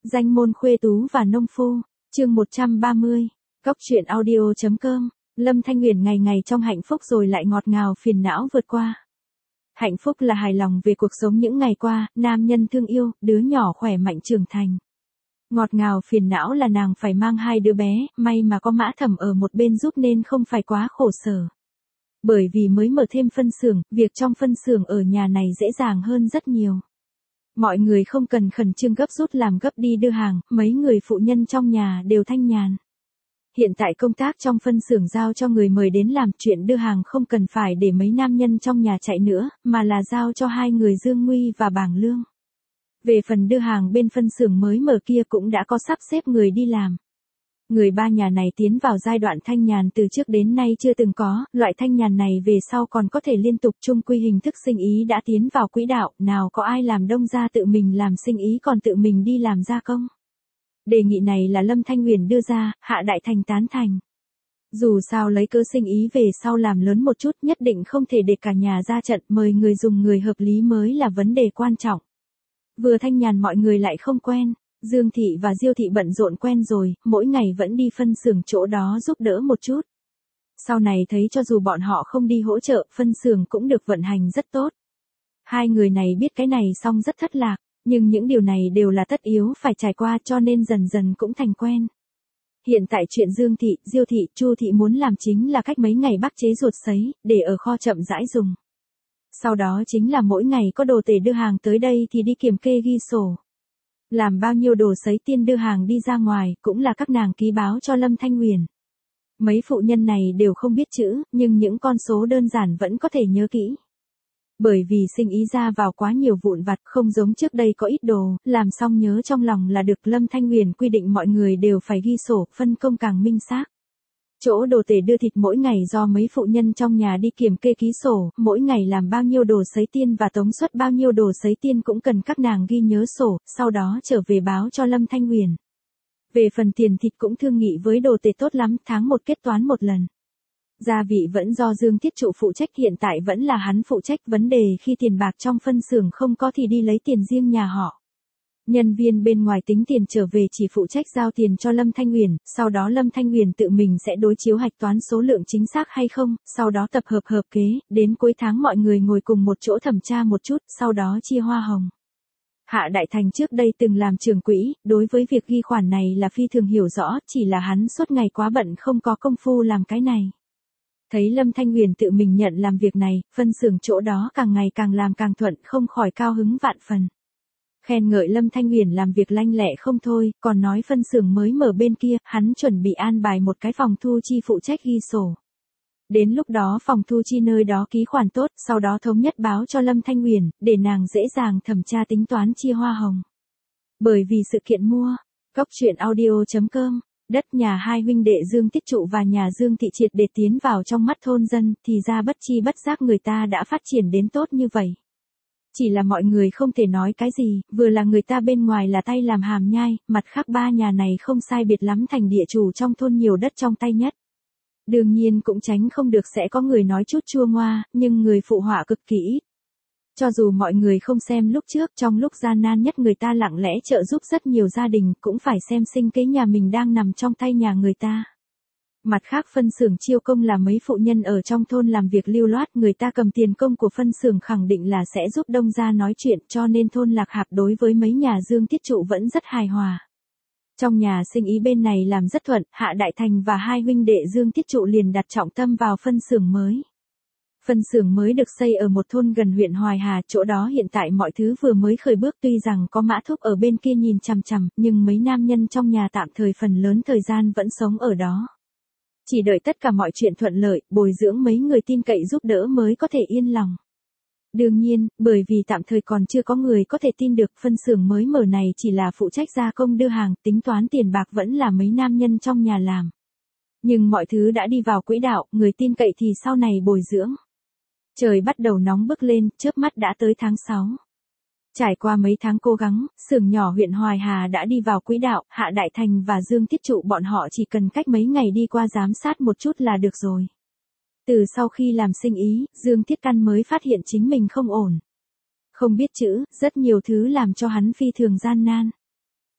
Danh môn khuê tú và nông phu, chương 130, Cóc truyện audio.com, Lâm Thanh Huyền ngày ngày trong hạnh phúc rồi lại ngọt ngào phiền não vượt qua. Hạnh phúc là hài lòng về cuộc sống những ngày qua, nam nhân thương yêu, đứa nhỏ khỏe mạnh trưởng thành. Ngọt ngào phiền não là nàng phải mang 2 đứa bé, may mà có Mã Thẩm ở một bên giúp nên không phải quá khổ sở. Bởi vì mới mở thêm phân xưởng, việc trong phân xưởng ở nhà này dễ dàng hơn rất nhiều. Mọi người không cần khẩn trương gấp rút làm gấp đi đưa hàng, mấy người phụ nhân trong nhà đều thanh nhàn. Hiện tại công tác trong phân xưởng giao cho người mời đến làm, chuyện đưa hàng không cần phải để mấy nam nhân trong nhà chạy nữa, mà là giao cho 2 người Dương Nguy và Bàng Lương. Về phần đưa hàng bên phân xưởng mới mở kia cũng đã có sắp xếp người đi làm. Người ba nhà này tiến vào giai đoạn thanh nhàn từ trước đến nay chưa từng có, loại thanh nhàn này về sau còn có thể liên tục chung quy hình thức sinh ý đã tiến vào quỹ đạo, nào có ai làm đông ra tự mình làm sinh ý còn tự mình đi làm gia công. Đề nghị này là Lâm Thanh Huyền đưa ra, Hạ Đại Thành tán thành. Dù sao lấy cớ sinh ý về sau làm lớn một chút nhất định không thể để cả nhà ra trận, mời người dùng người hợp lý mới là vấn đề quan trọng. Vừa thanh nhàn mọi người lại không quen. Dương Thị và Diêu Thị bận rộn quen rồi, mỗi ngày vẫn đi phân xưởng chỗ đó giúp đỡ một chút. Sau này thấy cho dù bọn họ không đi hỗ trợ, phân xưởng cũng được vận hành rất tốt. 2 người này biết cái này xong rất thất lạc, nhưng những điều này đều là tất yếu phải trải qua cho nên dần dần cũng thành quen. Hiện tại chuyện Dương Thị, Diêu Thị, Chu Thị muốn làm chính là cách mấy ngày bắc chế ruột sấy, để ở kho chậm rãi dùng. Sau đó chính là mỗi ngày có đồ tể đưa hàng tới đây thì đi kiểm kê ghi sổ. Làm bao nhiêu đồ sấy tiên đưa hàng đi ra ngoài, cũng là các nàng ký báo cho Lâm Thanh Huyền. Mấy phụ nhân này đều không biết chữ, nhưng những con số đơn giản vẫn có thể nhớ kỹ. Bởi vì sinh ý ra vào quá nhiều vụn vặt, không giống trước đây có ít đồ, làm xong nhớ trong lòng là được. Lâm Thanh Huyền quy định mọi người đều phải ghi sổ, phân công càng minh xác. Chỗ đồ tể đưa thịt mỗi ngày do mấy phụ nhân trong nhà đi kiểm kê ký sổ, mỗi ngày làm bao nhiêu đồ sấy tiên và tống suất bao nhiêu đồ sấy tiên cũng cần các nàng ghi nhớ sổ, sau đó trở về báo cho Lâm Thanh Huyền. Về phần tiền thịt cũng thương nghị với đồ tể tốt lắm, tháng 1 kết toán một lần. Gia vị vẫn do Dương Thiết Trụ phụ trách, hiện tại vẫn là hắn phụ trách, vấn đề khi tiền bạc trong phân xưởng không có thì đi lấy tiền riêng nhà họ. Nhân viên bên ngoài tính tiền trở về chỉ phụ trách giao tiền cho Lâm Thanh Huyền, sau đó Lâm Thanh Huyền tự mình sẽ đối chiếu hạch toán số lượng chính xác hay không, sau đó tập hợp kế, đến cuối tháng mọi người ngồi cùng một chỗ thẩm tra một chút, sau đó chia hoa hồng. Hạ Đại Thành trước đây từng làm trưởng quỹ, đối với việc ghi khoản này là phi thường hiểu rõ, chỉ là hắn suốt ngày quá bận không có công phu làm cái này. Thấy Lâm Thanh Huyền tự mình nhận làm việc này, phân xưởng chỗ đó càng ngày càng làm càng thuận, không khỏi cao hứng vạn phần. Khen ngợi Lâm Thanh Huyền làm việc lanh lẹ không thôi, còn nói phân xưởng mới mở bên kia, hắn chuẩn bị an bài một cái phòng thu chi phụ trách ghi sổ. Đến lúc đó phòng thu chi nơi đó ký khoản tốt, sau đó thống nhất báo cho Lâm Thanh Huyền, để nàng dễ dàng thẩm tra tính toán chia hoa hồng. Bởi vì sự kiện mua, Cóc truyện audio.com, đất nhà 2 huynh đệ Dương Tiết Trụ và nhà Dương Thị triệt để tiến vào trong mắt thôn dân, thì ra bất chi bất giác người ta đã phát triển đến tốt như vậy. Chỉ là mọi người không thể nói cái gì, vừa là người ta bên ngoài là tay làm hàm nhai, mặt khác 3 nhà này không sai biệt lắm thành địa chủ trong thôn nhiều đất trong tay nhất. Đương nhiên cũng tránh không được sẽ có người nói chút chua ngoa, nhưng người phụ họa cực kỳ ít. Cho dù mọi người không xem lúc trước, trong lúc gian nan nhất người ta lặng lẽ trợ giúp rất nhiều gia đình, cũng phải xem sinh kế nhà mình đang nằm trong tay nhà người ta. Mặt khác phân xưởng chiêu công là mấy phụ nhân ở trong thôn làm việc lưu loát, người ta cầm tiền công của phân xưởng khẳng định là sẽ giúp đông gia nói chuyện, cho nên thôn Lạc Hạp đối với mấy nhà Dương Thiết Trụ vẫn rất hài hòa. Trong nhà sinh ý bên này làm rất thuận, Hạ Đại Thành và 2 huynh đệ Dương Thiết Trụ liền đặt trọng tâm vào phân xưởng mới. Phân xưởng mới được xây ở một thôn gần huyện Hoài Hà, chỗ đó hiện tại mọi thứ vừa mới khởi bước, tuy rằng có Mã Thúc ở bên kia nhìn chằm chằm, nhưng mấy nam nhân trong nhà tạm thời phần lớn thời gian vẫn sống ở đó. Chỉ đợi tất cả mọi chuyện thuận lợi, bồi dưỡng mấy người tin cậy giúp đỡ mới có thể yên lòng. Đương nhiên, bởi vì tạm thời còn chưa có người có thể tin được, phân xưởng mới mở này chỉ là phụ trách gia công đưa hàng, tính toán tiền bạc vẫn là mấy nam nhân trong nhà làm. Nhưng mọi thứ đã đi vào quỹ đạo, người tin cậy thì sau này bồi dưỡng. Trời bắt đầu nóng bức lên, chớp mắt đã tới tháng 6. Trải qua mấy tháng cố gắng, xưởng nhỏ huyện Hoài Hà đã đi vào quỹ đạo, Hạ Đại Thành và Dương Thiết Trụ bọn họ chỉ cần cách mấy ngày đi qua giám sát một chút là được rồi. Từ sau khi làm sinh ý, Dương Thiết Căn mới phát hiện chính mình không ổn. Không biết chữ, rất nhiều thứ làm cho hắn phi thường gian nan.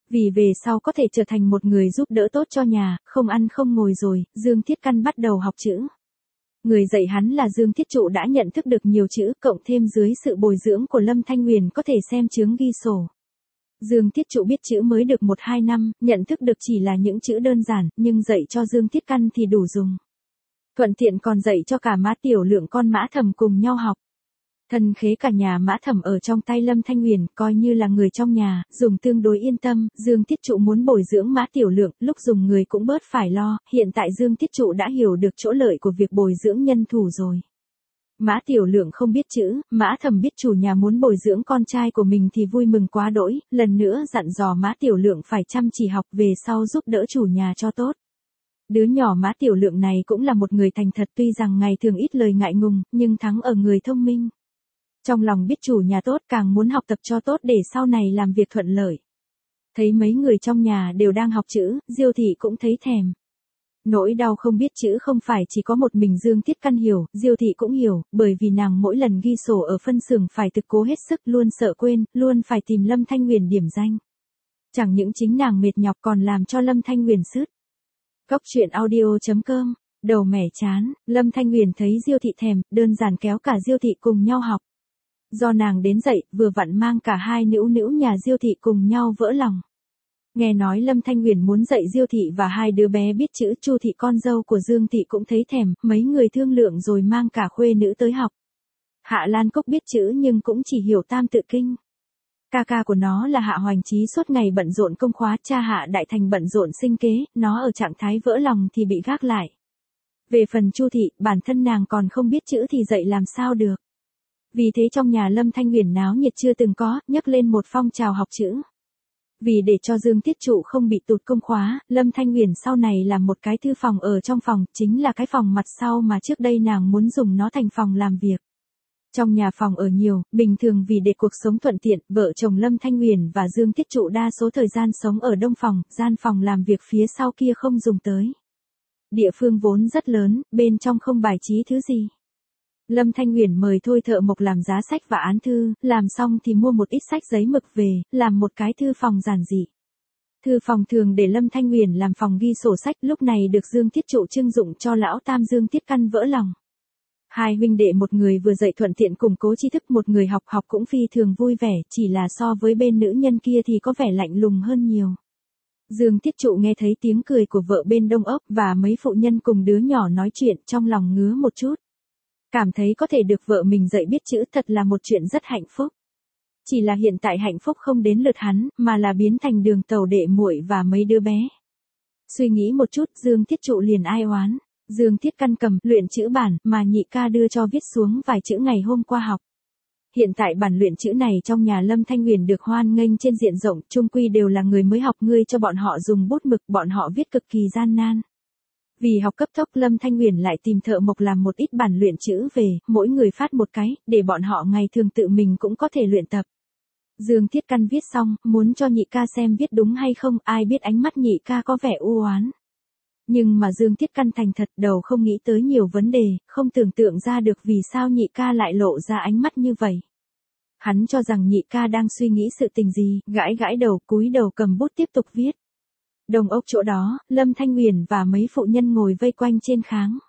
Vì về sau có thể trở thành một người giúp đỡ tốt cho nhà, không ăn không ngồi rồi, Dương Thiết Căn bắt đầu học chữ. Người dạy hắn là Dương Thiết Trụ đã nhận thức được nhiều chữ, cộng thêm dưới sự bồi dưỡng của Lâm Thanh Huyền có thể xem chướng ghi sổ. Dương Thiết Trụ biết chữ mới được 1-2 năm, nhận thức được chỉ là những chữ đơn giản, nhưng dạy cho Dương Thiết Căn thì đủ dùng. Thuận tiện còn dạy cho cả Mã Tiểu Lượng con Mã Thẩm cùng nhau học. Thân khế cả nhà Mã Thẩm ở trong tay Lâm Thanh Huyền, coi như là người trong nhà, dùng tương đối yên tâm, Dương Thiết Trụ muốn bồi dưỡng Mã Tiểu Lượng, lúc dùng người cũng bớt phải lo, hiện tại Dương Thiết Trụ đã hiểu được chỗ lợi của việc bồi dưỡng nhân thủ rồi. Mã Tiểu Lượng không biết chữ, Mã Thẩm biết chủ nhà muốn bồi dưỡng con trai của mình thì vui mừng quá đỗi, lần nữa dặn dò Mã Tiểu Lượng phải chăm chỉ học về sau giúp đỡ chủ nhà cho tốt. Đứa nhỏ Mã Tiểu Lượng này cũng là một người thành thật, tuy rằng ngày thường ít lời ngại ngùng, nhưng thắng ở người thông minh. Trong lòng biết chủ nhà tốt, càng muốn học tập cho tốt để sau này làm việc thuận lợi. Thấy mấy người trong nhà đều đang học chữ, Diêu thị cũng thấy thèm. Nỗi đau không biết chữ không phải chỉ có một mình Dương Thiết Căn hiểu, Diêu thị cũng hiểu, bởi vì nàng mỗi lần ghi sổ ở phân xưởng phải thực cố hết sức, luôn sợ quên, luôn phải tìm Lâm Thanh Huyền điểm danh. Chẳng những chính nàng mệt nhọc còn làm cho Lâm Thanh Huyền sứt. Cóc truyện audio.com, đầu mẻ chán, Lâm Thanh Huyền thấy Diêu thị thèm, đơn giản kéo cả Diêu thị cùng nhau học. Do nàng đến dậy, vừa vặn mang cả hai nữu nữu nhà Diêu thị cùng nhau vỡ lòng. Nghe nói Lâm Thanh Huyền muốn dạy Diêu thị và hai đứa bé biết chữ, Chu thị con dâu của Dương thị cũng thấy thèm, mấy người thương lượng rồi mang cả khuê nữ tới học. Hạ Lan Cốc biết chữ nhưng cũng chỉ hiểu tam tự kinh. Ca ca của nó là Hạ Hoành Chí suốt ngày bận rộn công khóa, cha Hạ Đại Thành bận rộn sinh kế, nó ở trạng thái vỡ lòng thì bị gác lại. Về phần Chu thị, bản thân nàng còn không biết chữ thì dạy làm sao được. Vì thế trong nhà Lâm Thanh Huyền náo nhiệt chưa từng có, nhấc lên một phong trào học chữ. Vì để cho Dương Thiết Trụ không bị tụt công khóa, Lâm Thanh Huyền sau này làm một cái thư phòng ở trong phòng, chính là cái phòng mặt sau mà trước đây nàng muốn dùng nó thành phòng làm việc. Trong nhà phòng ở nhiều, bình thường vì để cuộc sống thuận tiện, vợ chồng Lâm Thanh Huyền và Dương Thiết Trụ đa số thời gian sống ở đông phòng, gian phòng làm việc phía sau kia không dùng tới. Địa phương vốn rất lớn, bên trong không bài trí thứ gì. Lâm Thanh Huyền mời thôi thợ mộc làm giá sách và án thư, làm xong thì mua một ít sách giấy mực về, làm một cái thư phòng giản dị. Thư phòng thường để Lâm Thanh Huyền làm phòng ghi sổ sách, lúc này được Dương Thiết Trụ trưng dụng cho lão tam Dương Thiết Căn vỡ lòng. Hai huynh đệ, một người vừa dạy thuận tiện củng cố tri thức, một người học cũng phi thường vui vẻ, chỉ là so với bên nữ nhân kia thì có vẻ lạnh lùng hơn nhiều. Dương Thiết Trụ nghe thấy tiếng cười của vợ bên đông ốc và mấy phụ nhân cùng đứa nhỏ nói chuyện, trong lòng ngứa một chút. Cảm thấy có thể được vợ mình dạy biết chữ thật là một chuyện rất hạnh phúc. Chỉ là hiện tại hạnh phúc không đến lượt hắn, mà là biến thành Đường Tàu đệ muội và mấy đứa bé. Suy nghĩ một chút, Dương Thiết Trụ liền ai oán. Dương Thiết Căn cầm luyện chữ bản mà nhị ca đưa cho viết xuống vài chữ ngày hôm qua học. Hiện tại bản luyện chữ này trong nhà Lâm Thanh Huyền được hoan nghênh trên diện rộng, chung quy đều là người mới học, ngươi cho bọn họ dùng bút mực, bọn họ viết cực kỳ gian nan. Vì học cấp tốc, Lâm Thanh Huyền lại tìm thợ mộc làm một ít bản luyện chữ về, mỗi người phát một cái, để bọn họ ngày thường tự mình cũng có thể luyện tập. Dương Thiết Căn viết xong, muốn cho nhị ca xem viết đúng hay không, ai biết ánh mắt nhị ca có vẻ u oán. Nhưng mà Dương Thiết Căn thành thật, đầu không nghĩ tới nhiều vấn đề, không tưởng tượng ra được vì sao nhị ca lại lộ ra ánh mắt như vậy. Hắn cho rằng nhị ca đang suy nghĩ sự tình gì, gãi gãi đầu, cúi đầu cầm bút tiếp tục viết. Đồng ốc chỗ đó, Lâm Thanh Huyền và mấy phụ nhân ngồi vây quanh trên kháng.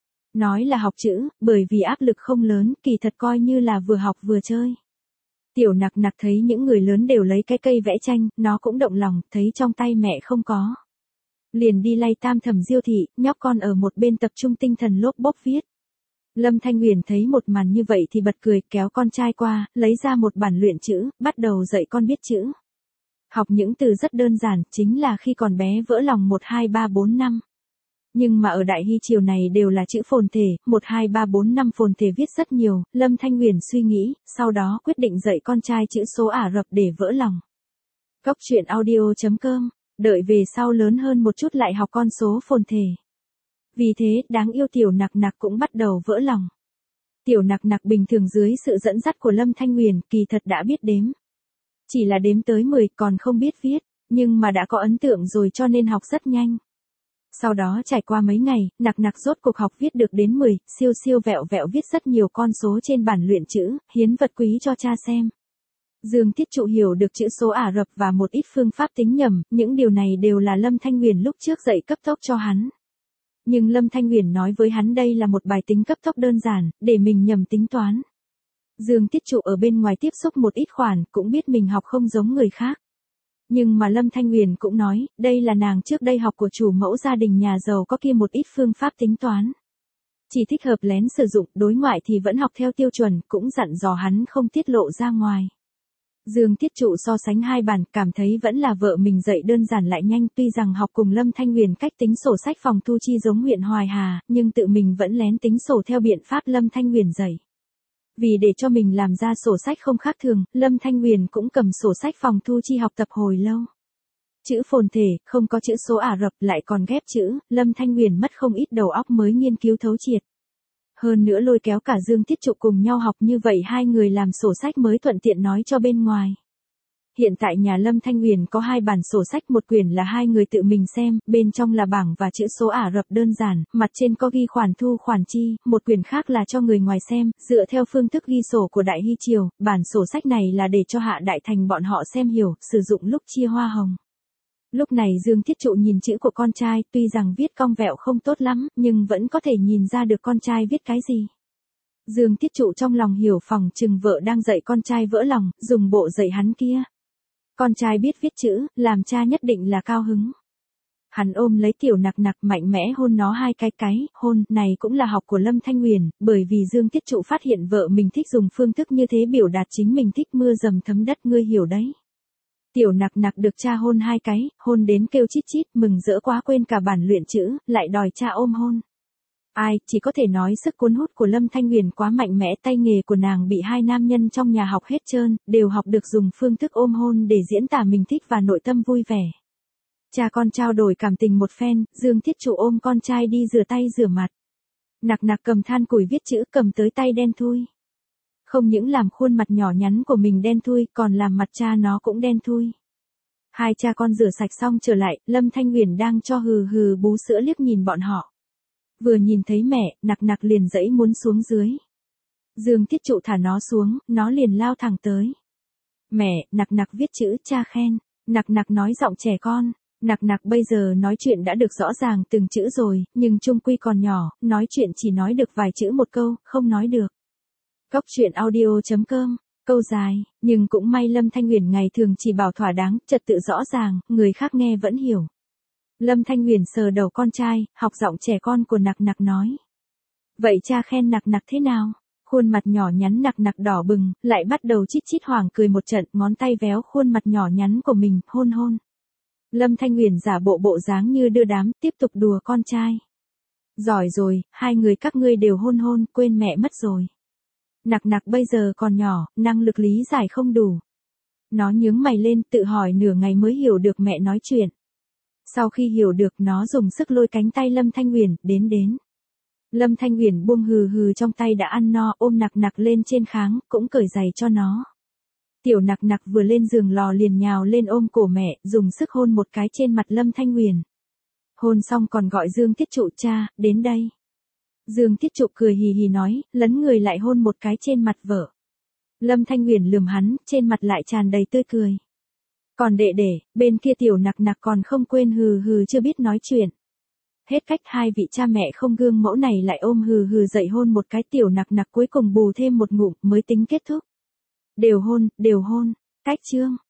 Nói là học chữ, bởi vì áp lực không lớn, kỳ thật coi như là vừa học vừa chơi. Tiểu Nặc Nặc thấy những người lớn đều lấy cái cây vẽ tranh, nó cũng động lòng, thấy trong tay mẹ không có. Liền đi lay tam thẩm Diêu thị, nhóc con ở một bên tập trung tinh thần lốp bốp viết. Lâm Thanh Huyền thấy một màn như vậy thì bật cười, kéo con trai qua, lấy ra một bản luyện chữ, bắt đầu dạy con biết chữ. Học những từ rất đơn giản, chính là khi còn bé vỡ lòng 1, 2, 3, 4, 5. Nhưng mà ở Đại Hy Triều này đều là chữ phồn thể, 1, 2, 3, 4, 5 phồn thể viết rất nhiều, Lâm Thanh Huyền suy nghĩ, sau đó quyết định dạy con trai chữ số Ả Rập để vỡ lòng. Cóc truyện audio.com, đợi về sau lớn hơn một chút lại học con số phồn thể. Vì thế, đáng yêu Tiểu Nặc Nặc cũng bắt đầu vỡ lòng. Tiểu Nặc Nặc bình thường dưới sự dẫn dắt của Lâm Thanh Huyền, kỳ thật đã biết đếm. Chỉ là đếm tới 10 còn không biết viết, nhưng mà đã có ấn tượng rồi cho nên học rất nhanh. Sau đó trải qua mấy ngày, Nặc Nặc rốt cuộc học viết được đến 10, siêu siêu vẹo vẹo viết rất nhiều con số trên bản luyện chữ, hiến vật quý cho cha xem. Dương Tiết Trụ hiểu được chữ số Ả Rập và một ít phương pháp tính nhầm, những điều này đều là Lâm Thanh Huyền lúc trước dạy cấp tốc cho hắn. Nhưng Lâm Thanh Huyền nói với hắn đây là một bài tính cấp tốc đơn giản, để mình nhầm tính toán. Dương Tiết Trụ ở bên ngoài tiếp xúc một ít khoản, cũng biết mình học không giống người khác. Nhưng mà Lâm Thanh Huyền cũng nói, đây là nàng trước đây học của chủ mẫu gia đình nhà giàu có kia một ít phương pháp tính toán. Chỉ thích hợp lén sử dụng, đối ngoại thì vẫn học theo tiêu chuẩn, cũng dặn dò hắn không tiết lộ ra ngoài. Dương Tiết Trụ so sánh hai bản, cảm thấy vẫn là vợ mình dạy đơn giản lại nhanh, tuy rằng học cùng Lâm Thanh Huyền cách tính sổ sách phòng thu chi giống huyện Hoài Hà, nhưng tự mình vẫn lén tính sổ theo biện pháp Lâm Thanh Huyền dạy. Vì để cho mình làm ra sổ sách không khác thường, Lâm Thanh Huyền cũng cầm sổ sách phòng thu chi học tập hồi lâu. Chữ phồn thể, không có chữ số Ả Rập lại còn ghép chữ, Lâm Thanh Huyền mất không ít đầu óc mới nghiên cứu thấu triệt. Hơn nữa lôi kéo cả Dương Tiết Trụ cùng nhau học, như vậy hai người làm sổ sách mới thuận tiện nói cho bên ngoài. Hiện tại nhà Lâm Thanh Huyền có hai bản sổ sách, một quyển là hai người tự mình xem, bên trong là bảng và chữ số Ả Rập đơn giản, mặt trên có ghi khoản thu khoản chi, một quyển khác là cho người ngoài xem, dựa theo phương thức ghi sổ của Đại Hy Triều, bản sổ sách này là để cho Hạ Đại Thành bọn họ xem hiểu, sử dụng lúc chia hoa hồng. Lúc này Dương Tiết Trụ nhìn chữ của con trai, tuy rằng viết cong vẹo không tốt lắm, nhưng vẫn có thể nhìn ra được con trai viết cái gì. Dương Tiết Trụ trong lòng hiểu phòng chừng vợ đang dạy con trai vỡ lòng, dùng bộ dạy hắn kia. Con trai biết viết chữ, làm cha nhất định là cao hứng. Hắn ôm lấy Tiểu Nặc Nặc mạnh mẽ hôn nó hai cái, hôn này cũng là học của Lâm Thanh Huyền, bởi vì Dương Tiết Trụ phát hiện vợ mình thích dùng phương thức như thế biểu đạt chính mình thích, mưa dầm thấm đất, ngươi hiểu đấy. Tiểu Nặc Nặc được cha hôn hai cái, hôn đến kêu chít chít, mừng rỡ quá quên cả bản luyện chữ, lại đòi cha ôm hôn. Ai, chỉ có thể nói sức cuốn hút của Lâm Thanh Huyền quá mạnh mẽ, tay nghề của nàng bị hai nam nhân trong nhà học hết trơn, đều học được dùng phương thức ôm hôn để diễn tả mình thích và nội tâm vui vẻ. Cha con trao đổi cảm tình một phen, Dương Tiết Trụ ôm con trai đi rửa tay rửa mặt. Nặc Nặc cầm than củi viết chữ, cầm tới tay đen thui. Không những làm khuôn mặt nhỏ nhắn của mình đen thui, còn làm mặt cha nó cũng đen thui. Hai cha con rửa sạch xong trở lại, Lâm Thanh Huyền đang cho hừ hừ bú sữa liếc nhìn bọn họ. Vừa nhìn thấy mẹ, Nặc Nặc liền dãy muốn xuống dưới. Dương Tiết Trụ thả nó xuống, nó liền lao thẳng tới. Mẹ, Nặc Nặc viết chữ, cha khen. Nặc Nặc nói giọng trẻ con. Nặc Nặc bây giờ nói chuyện đã được rõ ràng từng chữ rồi, nhưng chung quy còn nhỏ, nói chuyện chỉ nói được vài chữ một câu, không nói được. Cóc truyện audio.com, câu dài, nhưng cũng may Lâm Thanh Huyền ngày thường chỉ bảo thỏa đáng, trật tự rõ ràng, người khác nghe vẫn hiểu. Lâm Thanh Huyền sờ đầu con trai, học giọng trẻ con của Nặc Nặc nói. Vậy cha khen Nặc Nặc thế nào? Khuôn mặt nhỏ nhắn Nặc Nặc đỏ bừng, lại bắt đầu chít chít hoảng cười một trận, ngón tay véo khuôn mặt nhỏ nhắn của mình, hôn hôn. Lâm Thanh Huyền giả bộ dáng như đưa đám, tiếp tục đùa con trai. Giỏi rồi, hai người các ngươi đều hôn hôn, quên mẹ mất rồi. Nặc Nặc bây giờ còn nhỏ, năng lực lý giải không đủ. Nó nhướng mày lên, tự hỏi nửa ngày mới hiểu được mẹ nói chuyện. Sau khi hiểu được, nó dùng sức lôi cánh tay Lâm Thanh Huyền, đến. Lâm Thanh Huyền buông hừ hừ trong tay đã ăn no, ôm Nặc Nặc lên trên kháng, cũng cởi giày cho nó. Tiểu Nặc Nặc vừa lên giường lò liền nhào lên ôm cổ mẹ, dùng sức hôn một cái trên mặt Lâm Thanh Huyền. Hôn xong còn gọi Dương Tiết Trụ, cha, đến đây. Dương Tiết Trụ cười hì hì nói, lấn người lại hôn một cái trên mặt vợ. Lâm Thanh Huyền lườm hắn, trên mặt lại tràn đầy tươi cười. Còn đệ đệ, bên kia Tiểu Nặc Nặc còn không quên hừ hừ chưa biết nói chuyện. Hết cách, hai vị cha mẹ không gương mẫu này lại ôm hừ hừ dậy hôn một cái. Tiểu Nặc Nặc cuối cùng bù thêm một ngụm mới tính kết thúc. Đều hôn, cách chương.